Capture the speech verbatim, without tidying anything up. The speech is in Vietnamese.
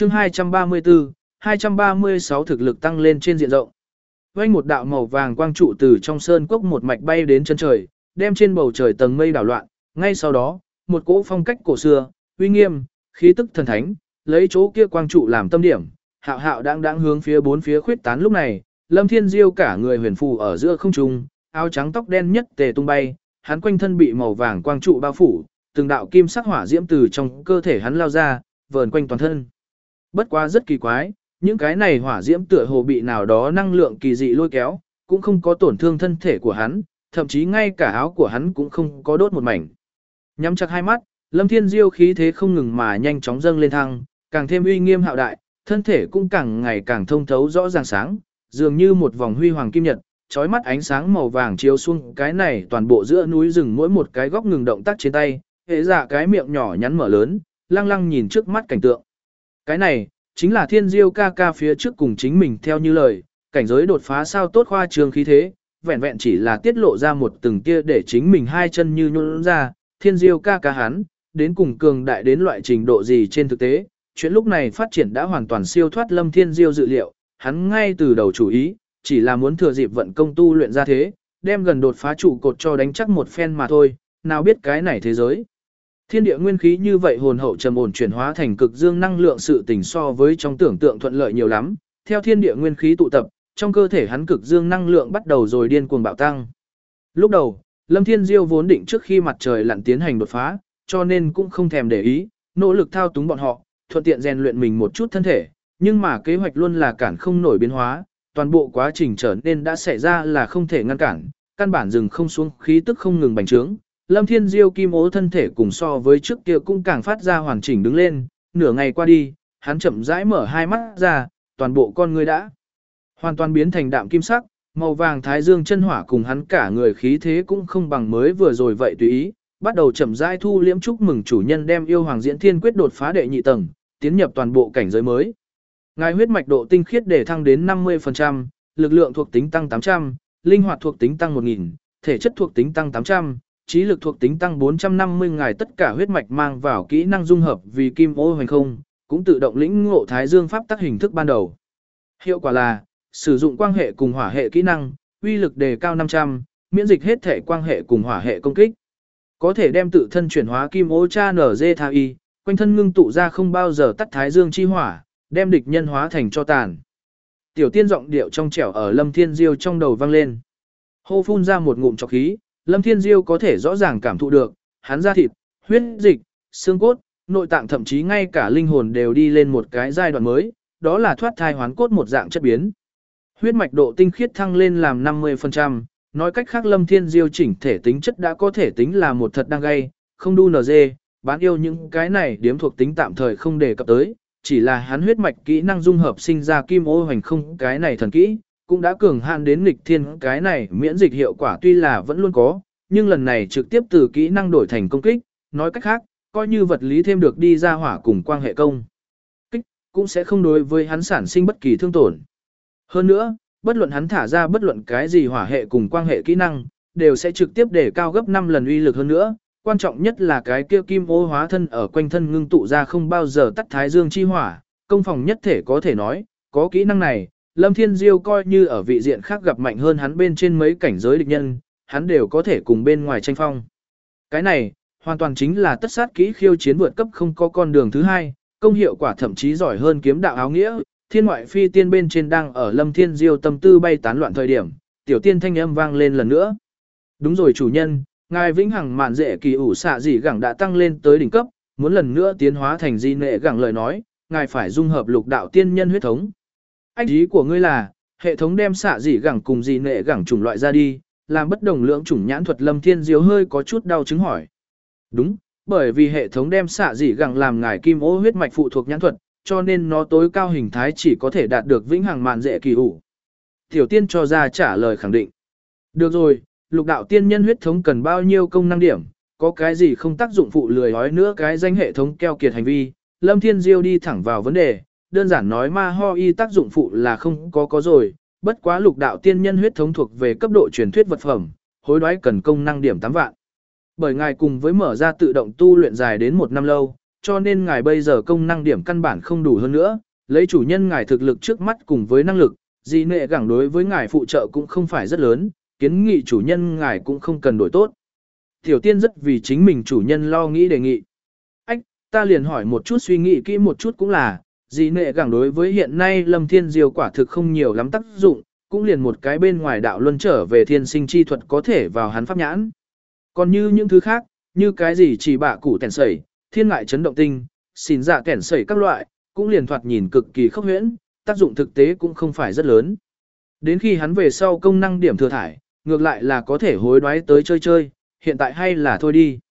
chương hai trăm ba mươi tư, hai trăm ba mươi sáu thực lực tăng lên trên diện rộng. Vành một đạo màu vàng quang trụ từ trong sơn cốc một mạch bay đến chân trời, đem trên bầu trời tầng mây đảo loạn, ngay sau đó, một cỗ phong cách cổ xưa, uy nghiêm, khí tức thần thánh, lấy chỗ kia quang trụ làm tâm điểm, hạo hạo đang đang hướng phía bốn phía khuyết tán. Lúc này, Lâm Thiên Diêu cả người huyền phù ở giữa không trung, áo trắng tóc đen nhất tề tung bay, hắn quanh thân bị màu vàng quang trụ bao phủ, từng đạo kim sắc hỏa diễm từ trong cơ thể hắn lao ra, vờn quanh toàn thân. Bất quá rất kỳ quái, những cái này hỏa diễm tựa hồ bị nào đó năng lượng kỳ dị lôi kéo, cũng không có tổn thương thân thể của hắn, thậm chí ngay cả áo của hắn cũng không có đốt một mảnh. Nhắm chặt hai mắt, Lâm Thiên Diêu khí thế không ngừng mà nhanh chóng dâng lên thăng, càng thêm uy nghiêm hạo đại, thân thể cũng càng ngày càng thông thấu rõ ràng sáng, dường như một vòng huy hoàng kim nhật, chói mắt ánh sáng màu vàng chiếu xuống cái này toàn bộ giữa núi rừng, mỗi một cái góc ngừng động tác trên tay, hệ dạ cái miệng nhỏ nhắn mở lớn, lăng lăng nhìn trước mắt cảnh tượng. Cái này, chính là Thiên Diêu ca ca phía trước cùng chính mình theo như lời, cảnh giới đột phá sao tốt khoa trương khí thế, vẹn vẹn chỉ là tiết lộ ra một từng tia để chính mình hai chân như nhũn ra, Thiên Diêu ca ca hắn, đến cùng cường đại đến loại trình độ gì trên thực tế, chuyện lúc này phát triển đã hoàn toàn siêu thoát Lâm Thiên Diêu dự liệu, hắn ngay từ đầu chủ ý, chỉ là muốn thừa dịp vận công tu luyện ra thế, đem gần đột phá trụ cột cho đánh chắc một phen mà thôi, nào biết cái này thế giới. Thiên địa nguyên khí như vậy hồn hậu trầm ổn chuyển hóa thành cực dương năng lượng, sự tình so với trong tưởng tượng thuận lợi nhiều lắm, theo thiên địa nguyên khí tụ tập, trong cơ thể hắn cực dương năng lượng bắt đầu rồi điên cuồng bạo tăng. Lúc đầu, Lâm Thiên Diêu vốn định trước khi mặt trời lặn tiến hành đột phá, cho nên cũng không thèm để ý, nỗ lực thao túng bọn họ, thuận tiện rèn luyện mình một chút thân thể, nhưng mà kế hoạch luôn là cản không nổi biến hóa, toàn bộ quá trình trở nên đã xảy ra là không thể ngăn cản, căn bản dừng không xuống, khí tức không ngừng bành trướng. Lâm Thiên Diêu kim ố thân thể cùng so với trước kia cũng càng phát ra hoàn chỉnh đứng lên, nửa ngày qua đi, hắn chậm rãi mở hai mắt ra, toàn bộ con người đã hoàn toàn biến thành đạm kim sắc, màu vàng thái dương chân hỏa cùng hắn cả người khí thế cũng không bằng mới vừa rồi vậy tùy ý, bắt đầu chậm rãi thu liễm. Chúc mừng chủ nhân đem yêu hoàng diễn thiên quyết đột phá đệ nhị tầng, tiến nhập toàn bộ cảnh giới mới. Ngài huyết mạch độ tinh khiết để thăng đến năm mươi phần trăm, lực lượng thuộc tính tăng tám trăm, linh hoạt thuộc tính tăng một nghìn, thể chất thuộc tính tăng tám trăm, trí lực thuộc tính tăng bốn trăm năm mươi. Ngài tất cả huyết mạch mang vào kỹ năng dung hợp vì kim ô hoành không, cũng tự động lĩnh ngộ thái dương pháp tắc hình thức ban đầu. Hiệu quả là sử dụng quang hệ cùng hỏa hệ kỹ năng, uy lực đề cao năm trăm, miễn dịch hết thể quang hệ cùng hỏa hệ công kích. Có thể đem tự thân chuyển hóa kim ô cha nở dê tha y, quanh thân ngưng tụ ra không bao giờ tắt thái dương chi hỏa, đem địch nhân hóa thành cho tàn. Tiểu tiên giọng điệu trong trẻo ở Lâm Thiên Diêu trong đầu vang lên. Hô phun ra một ngụm trọc khí, Lâm Thiên Diêu có thể rõ ràng cảm thụ được, hắn da thịt, huyết dịch, xương cốt, nội tạng thậm chí ngay cả linh hồn đều đi lên một cái giai đoạn mới, đó là thoát thai hoán cốt một dạng chất biến. Huyết mạch độ tinh khiết thăng lên làm năm mươi phần trăm, nói cách khác Lâm Thiên Diêu chỉnh thể tính chất đã có thể tính là một thật đang gây, không đu nờ dê, bán yêu những cái này điếm thuộc tính tạm thời không đề cập tới, chỉ là hắn huyết mạch kỹ năng dung hợp sinh ra kim ô hoành không cái này thần kỹ, cũng đã cường hạn đến nghịch thiên. Cái này miễn dịch hiệu quả tuy là vẫn luôn có, nhưng lần này trực tiếp từ kỹ năng đổi thành công kích, nói cách khác, coi như vật lý thêm được đi ra hỏa cùng quang hệ công kích, cũng sẽ không đối với hắn sản sinh bất kỳ thương tổn. Hơn nữa, bất luận hắn thả ra bất luận cái gì hỏa hệ cùng quang hệ kỹ năng, đều sẽ trực tiếp để cao gấp năm lần uy lực hơn nữa. Quan trọng nhất là cái kia kim ô hóa thân ở quanh thân ngưng tụ ra không bao giờ tắt thái dương chi hỏa, công phòng nhất thể. Có thể nói, có kỹ năng này, Lâm Thiên Diêu coi như ở vị diện khác gặp mạnh hơn hắn bên trên mấy cảnh giới địch nhân, hắn đều có thể cùng bên ngoài tranh phong. Cái này, hoàn toàn chính là tất sát kỹ khiêu chiến vượt cấp, không có con đường thứ hai, công hiệu quả thậm chí giỏi hơn kiếm đạo áo nghĩa. Thiên ngoại phi tiên bên trên đang ở Lâm Thiên Diêu tâm tư bay tán loạn thời điểm, tiểu tiên thanh âm vang lên lần nữa. Đúng rồi chủ nhân, ngài vĩnh hằng mạn dễ kỳ ủ xạ dị gẳng đã tăng lên tới đỉnh cấp, muốn lần nữa tiến hóa thành di nệ gẳng lời nói, ngài phải dung hợp lục đạo tiên nhân huyết thống. Ách ý của ngươi là, hệ thống đem xạ dị gẳng cùng di nệ gẳng chủng loại ra đi, làm bất đồng lượng chủng nhãn thuật. Lâm Thiên Diêu hơi có chút đau chứng hỏi. Đúng, bởi vì hệ thống đem xạ dị gẳng làm ngài kim ô huyết mạch phụ thuộc nhãn thuật, cho nên nó tối cao hình thái chỉ có thể đạt được vĩnh hằng mạn dễ kỳ ủ. Tiểu tiên cho ra trả lời khẳng định. Được rồi, lục đạo tiên nhân huyết thống cần bao nhiêu công năng điểm, có cái gì không tác dụng phụ lười nói nữa cái danh hệ thống keo kiệt hành vi. Lâm Thiên Diêu đi thẳng vào vấn đề, đơn giản nói ma ho y tác dụng phụ là không có có rồi, bất quá lục đạo tiên nhân huyết thống thuộc về cấp độ truyền thuyết vật phẩm, hối đoái cần công năng điểm tám vạn. Bởi ngài cùng với mở ra tự động tu luyện dài đến một năm lâu, cho nên ngài bây giờ công năng điểm căn bản không đủ hơn nữa, lấy chủ nhân ngài thực lực trước mắt cùng với năng lực, dị nệ gẳng đối với ngài phụ trợ cũng không phải rất lớn, kiến nghị chủ nhân ngài cũng không cần đổi tốt. Tiểu tiên rất vì chính mình chủ nhân lo nghĩ đề nghị. Ách, ta liền hỏi một chút suy nghĩ kỹ một chút cũng là, dị nệ gẳng đối với hiện nay Lâm Thiên Diêu quả thực không nhiều lắm tác dụng, cũng liền một cái bên ngoài đạo luân trở về thiên sinh chi thuật có thể vào hắn pháp nhãn. Còn như những thứ khác, như cái gì chỉ bạ củ tèn sẩy, thiên ngại chấn động tinh, xin dạ tèn sẩy các loại, cũng liền thoạt nhìn cực kỳ khốc huyễn, tác dụng thực tế cũng không phải rất lớn. Đến khi hắn về sau công năng điểm thừa thải, ngược lại là có thể hối đoái tới chơi chơi, hiện tại hay là thôi đi.